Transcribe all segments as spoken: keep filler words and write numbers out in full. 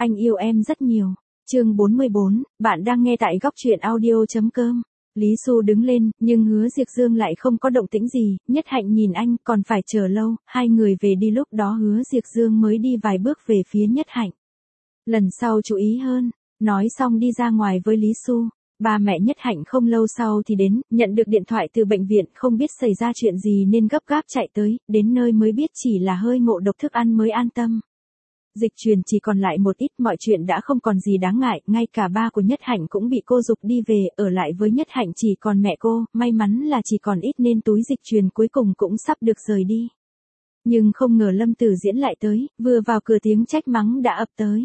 Anh yêu em rất nhiều. Chương bốn mươi bốn, bạn đang nghe tại góc truyện audio.com. Lý Xu đứng lên, nhưng Hứa Diệc Dương lại không có động tĩnh gì, Nhất Hạnh nhìn anh, còn phải chờ lâu, hai người về đi lúc đó Hứa Diệc Dương mới đi vài bước về phía Nhất Hạnh. Lần sau chú ý hơn, nói xong đi ra ngoài với Lý Xu. Ba mẹ Nhất Hạnh không lâu sau thì đến, nhận được điện thoại từ bệnh viện, không biết xảy ra chuyện gì nên gấp gáp chạy tới, đến nơi mới biết chỉ là hơi ngộ độc thức ăn mới an tâm. Dịch truyền chỉ còn lại một ít, mọi chuyện đã không còn gì đáng ngại, ngay cả ba của Nhất Hạnh cũng bị cô giục đi về, ở lại với Nhất Hạnh chỉ còn mẹ cô, may mắn là chỉ còn ít nên túi dịch truyền cuối cùng cũng sắp được rời đi. Nhưng không ngờ Lâm Tử Diễn lại tới, vừa vào cửa tiếng trách mắng đã ập tới.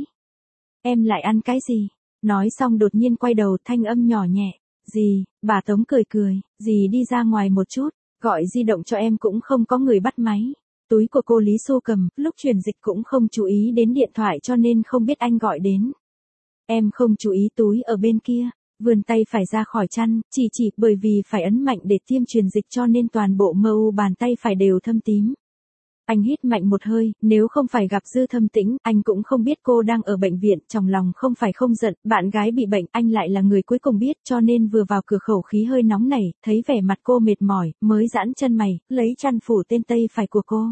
Em lại ăn cái gì? Nói xong đột nhiên quay đầu, thanh âm nhỏ nhẹ. Gì? Bà Tống cười cười, dì đi ra ngoài một chút, gọi di động cho em cũng không có người bắt máy. Túi của cô Lý Xu cầm, lúc truyền dịch cũng không chú ý đến điện thoại cho nên không biết anh gọi đến. Em không chú ý túi ở bên kia, vươn tay phải ra khỏi chăn, chỉ chỉ bởi vì phải ấn mạnh để tiêm truyền dịch cho nên toàn bộ mờ u bàn tay phải đều thâm tím. Anh hít mạnh một hơi, nếu không phải gặp Dư Thâm Tĩnh, anh cũng không biết cô đang ở bệnh viện, trong lòng không phải không giận, bạn gái bị bệnh, anh lại là người cuối cùng biết, cho nên vừa vào cửa khẩu khí hơi nóng nảy, thấy vẻ mặt cô mệt mỏi, mới giãn chân mày, lấy chăn phủ tên tay phải của cô.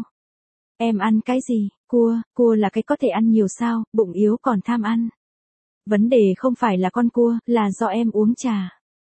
Em ăn cái gì? Cua, cua là cái có thể ăn nhiều sao, bụng yếu còn tham ăn. Vấn đề không phải là con cua, là do em uống trà.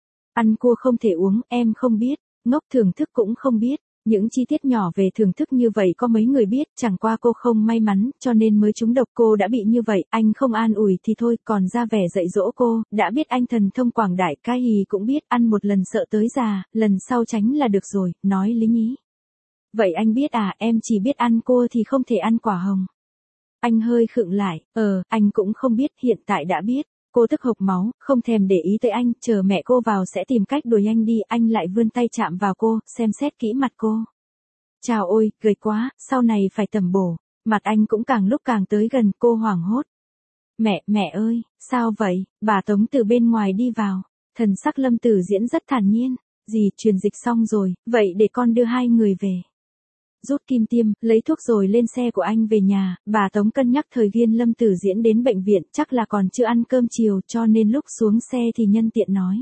Ăn cua không thể uống, em không biết, ngốc thưởng thức cũng không biết. Những chi tiết nhỏ về thưởng thức như vậy có mấy người biết, chẳng qua cô không may mắn, cho nên mới trúng độc. Cô đã bị như vậy, anh không an ủi thì thôi, còn ra vẻ dạy dỗ cô, đã biết anh thần thông quảng đại, cái gì cũng biết, ăn một lần sợ tới già, lần sau tránh là được rồi, nói lý nhí. Vậy anh biết à, em chỉ biết ăn cua thì không thể ăn quả hồng. Anh hơi khựng lại, ờ, anh cũng không biết, hiện tại đã biết. Cô tức hộc máu, không thèm để ý tới anh, chờ mẹ cô vào sẽ tìm cách đuổi anh đi, anh lại vươn tay chạm vào cô, xem xét kỹ mặt cô. Chào ôi, gầy quá, sau này phải tẩm bổ. Mặt anh cũng càng lúc càng tới gần, cô hoảng hốt. Mẹ, mẹ ơi, sao vậy? Bà Tống từ bên ngoài đi vào. Thần sắc Lâm Tử Diễn rất thản nhiên. Dì, truyền dịch xong rồi, vậy để con đưa hai người về. Rút kim tiêm, lấy thuốc rồi lên xe của anh về nhà, bà Tống cân nhắc thời viên Lâm Tử Diễn đến bệnh viện, chắc là còn chưa ăn cơm chiều cho nên lúc xuống xe thì nhân tiện nói.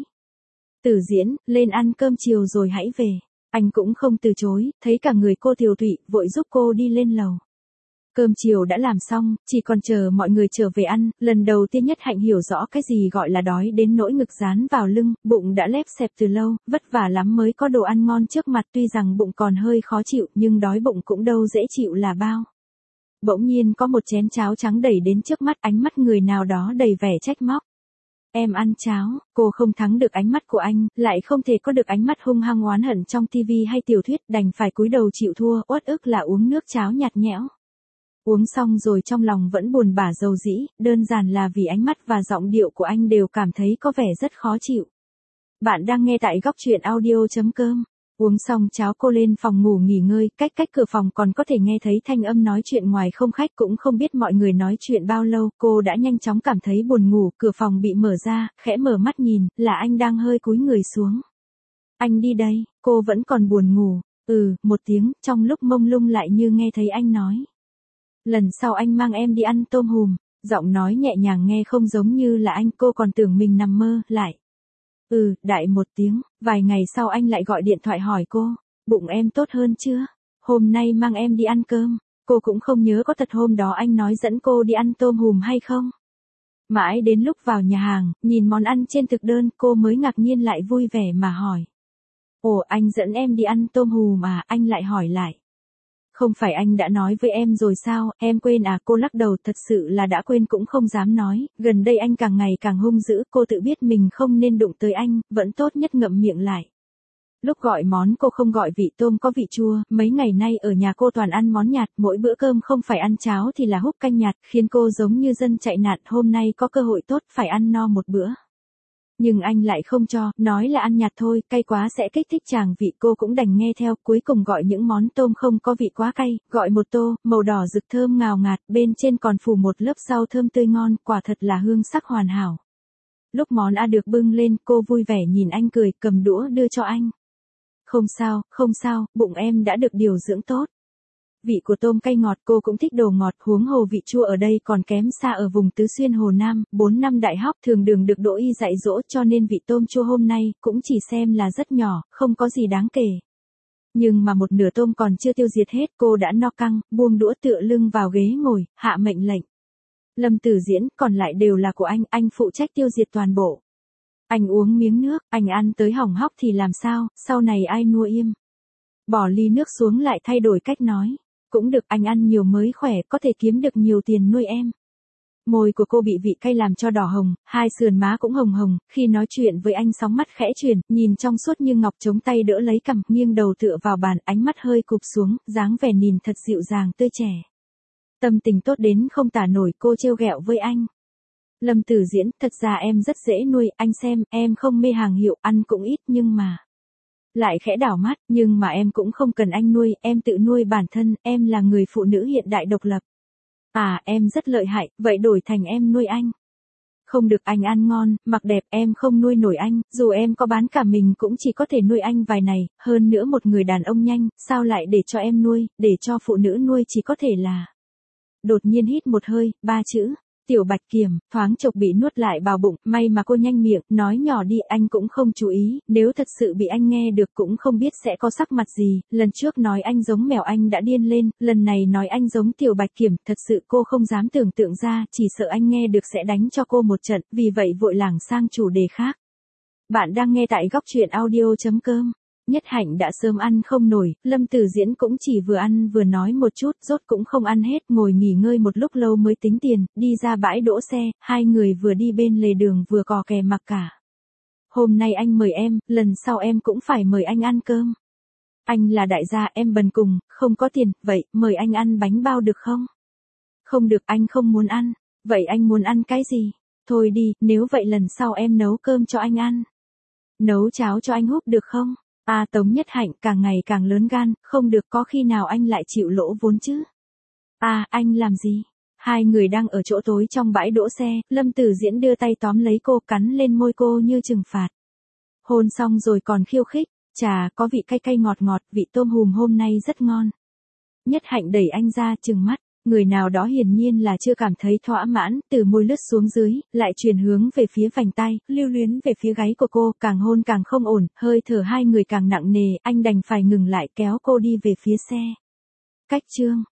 Tử Diễn, lên ăn cơm chiều rồi hãy về. Anh cũng không từ chối, thấy cả người cô tiều tụy, vội giúp cô đi lên lầu. Cơm chiều đã làm xong, chỉ còn chờ mọi người trở về ăn, lần đầu tiên Nhất Hạnh hiểu rõ cái gì gọi là đói đến nỗi ngực dán vào lưng, bụng đã lép xẹp từ lâu, vất vả lắm mới có đồ ăn ngon trước mặt, tuy rằng bụng còn hơi khó chịu, nhưng đói bụng cũng đâu dễ chịu là bao. Bỗng nhiên có một chén cháo trắng đẩy đến trước mắt, ánh mắt người nào đó đầy vẻ trách móc. Em ăn cháo, cô không thắng được ánh mắt của anh, lại không thể có được ánh mắt hung hăng oán hận trong tivi hay tiểu thuyết, đành phải cúi đầu chịu thua, uất ức là uống nước cháo nhạt nhẽo. Uống xong rồi trong lòng vẫn buồn bã dầu dĩ, đơn giản là vì ánh mắt và giọng điệu của anh đều cảm thấy có vẻ rất khó chịu. Bạn đang nghe tại góc truyện audio.com. Uống xong cháo cô lên phòng ngủ nghỉ ngơi, cách cách cửa phòng còn có thể nghe thấy thanh âm nói chuyện ngoài không khách, cũng không biết mọi người nói chuyện bao lâu, cô đã nhanh chóng cảm thấy buồn ngủ, cửa phòng bị mở ra, khẽ mở mắt nhìn, là anh đang hơi cúi người xuống. Anh đi đây, cô vẫn còn buồn ngủ, ừ, một tiếng, trong lúc mông lung lại như nghe thấy anh nói. Lần sau anh mang em đi ăn tôm hùm, giọng nói nhẹ nhàng nghe không giống như là anh, cô còn tưởng mình nằm mơ, lại. Ừ, đại một tiếng, vài ngày sau anh lại gọi điện thoại hỏi cô, bụng em tốt hơn chưa? Hôm nay mang em đi ăn cơm, cô cũng không nhớ có thật hôm đó anh nói dẫn cô đi ăn tôm hùm hay không. Mãi đến lúc vào nhà hàng, nhìn món ăn trên thực đơn, cô mới ngạc nhiên lại vui vẻ mà hỏi. Ồ, anh dẫn em đi ăn tôm hùm à, anh lại hỏi lại. Không phải anh đã nói với em rồi sao, em quên à, cô lắc đầu, thật sự là đã quên cũng không dám nói, gần đây anh càng ngày càng hung dữ, cô tự biết mình không nên đụng tới anh, vẫn tốt nhất ngậm miệng lại. Lúc gọi món cô không gọi vị tôm có vị chua, mấy ngày nay ở nhà cô toàn ăn món nhạt, mỗi bữa cơm không phải ăn cháo thì là húp canh nhạt, khiến cô giống như dân chạy nạn, hôm nay có cơ hội tốt phải ăn no một bữa. Nhưng anh lại không cho, nói là ăn nhạt thôi, cay quá sẽ kích thích tràng vị, cô cũng đành nghe theo, cuối cùng gọi những món tôm không có vị quá cay, gọi một tô, màu đỏ rực thơm ngào ngạt, bên trên còn phủ một lớp rau thơm tươi ngon, quả thật là hương sắc hoàn hảo. Lúc món A được bưng lên, cô vui vẻ nhìn anh cười, cầm đũa đưa cho anh. Không sao, không sao, bụng em đã được điều dưỡng tốt. Vị của tôm cay ngọt cô cũng thích đồ ngọt, huống hồ vị chua ở đây còn kém xa ở vùng Tứ Xuyên Hồ Nam, bốn năm đại học thường đường được Đỗ Y dạy dỗ cho nên vị tôm chua hôm nay cũng chỉ xem là rất nhỏ, không có gì đáng kể. Nhưng mà một nửa tôm còn chưa tiêu diệt hết cô đã no căng, buông đũa tựa lưng vào ghế ngồi, hạ mệnh lệnh. Lâm Tử Diễn, còn lại đều là của anh, anh phụ trách tiêu diệt toàn bộ. Anh uống miếng nước, anh ăn tới hỏng hóc thì làm sao, sau này ai nuôi im. Bỏ ly nước xuống lại thay đổi cách nói. Cũng được, anh ăn nhiều mới khỏe, có thể kiếm được nhiều tiền nuôi em. Môi của cô bị vị cay làm cho đỏ hồng, hai sườn má cũng hồng hồng, khi nói chuyện với anh sóng mắt khẽ chuyển, nhìn trong suốt như ngọc, chống tay đỡ lấy cằm, nghiêng đầu tựa vào bàn, ánh mắt hơi cụp xuống, dáng vẻ nhìn thật dịu dàng tươi trẻ. Tâm tình tốt đến không tả nổi, cô trêu ghẹo với anh. Lâm Tử Diễn, thật ra em rất dễ nuôi, anh xem, em không mê hàng hiệu, ăn cũng ít nhưng mà... Lại khẽ đảo mắt, nhưng mà em cũng không cần anh nuôi, em tự nuôi bản thân, em là người phụ nữ hiện đại độc lập. À, em rất lợi hại, vậy đổi thành em nuôi anh. Không được, anh ăn ngon, mặc đẹp, em không nuôi nổi anh, dù em có bán cả mình cũng chỉ có thể nuôi anh vài này, hơn nữa một người đàn ông nhanh, sao lại để cho em nuôi, để cho phụ nữ nuôi chỉ có thể là... Đột nhiên hít một hơi, ba chữ. Tiểu Bạch Kiểm, thoáng chốc bị nuốt lại vào bụng, may mà cô nhanh miệng, nói nhỏ đi, anh cũng không chú ý, nếu thật sự bị anh nghe được cũng không biết sẽ có sắc mặt gì, lần trước nói anh giống mèo anh đã điên lên, lần này nói anh giống Tiểu Bạch Kiểm, thật sự cô không dám tưởng tượng ra, chỉ sợ anh nghe được sẽ đánh cho cô một trận, vì vậy vội lảng sang chủ đề khác. Bạn đang nghe tại góc truyện audio chấm com. Nhất Hạnh đã sớm ăn không nổi, Lâm Tử Diễn cũng chỉ vừa ăn vừa nói một chút, rốt cũng không ăn hết, ngồi nghỉ ngơi một lúc lâu mới tính tiền, đi ra bãi đỗ xe, hai người vừa đi bên lề đường vừa cò kè mặc cả. Hôm nay anh mời em, lần sau em cũng phải mời anh ăn cơm. Anh là đại gia, em bần cùng, không có tiền, vậy, mời anh ăn bánh bao được không? Không được, anh không muốn ăn. Vậy anh muốn ăn cái gì? Thôi đi, nếu vậy lần sau em nấu cơm cho anh ăn. Nấu cháo cho anh húp được không? À, Tống Nhất Hạnh càng ngày càng lớn gan, không được, có khi nào anh lại chịu lỗ vốn chứ? À, anh làm gì? Hai người đang ở chỗ tối trong bãi đỗ xe, Lâm Tử Diễn đưa tay tóm lấy cô, cắn lên môi cô như trừng phạt. Hôn xong rồi còn khiêu khích, chà, có vị cay cay ngọt ngọt, vị tôm hùm hôm nay rất ngon. Nhất Hạnh đẩy anh ra, trừng mắt. Người nào đó hiển nhiên là chưa cảm thấy thỏa mãn, từ môi lướt xuống dưới, lại chuyển hướng về phía vành tay, lưu luyến về phía gáy của cô, càng hôn càng không ổn, hơi thở hai người càng nặng nề, anh đành phải ngừng lại kéo cô đi về phía xe. Cách chương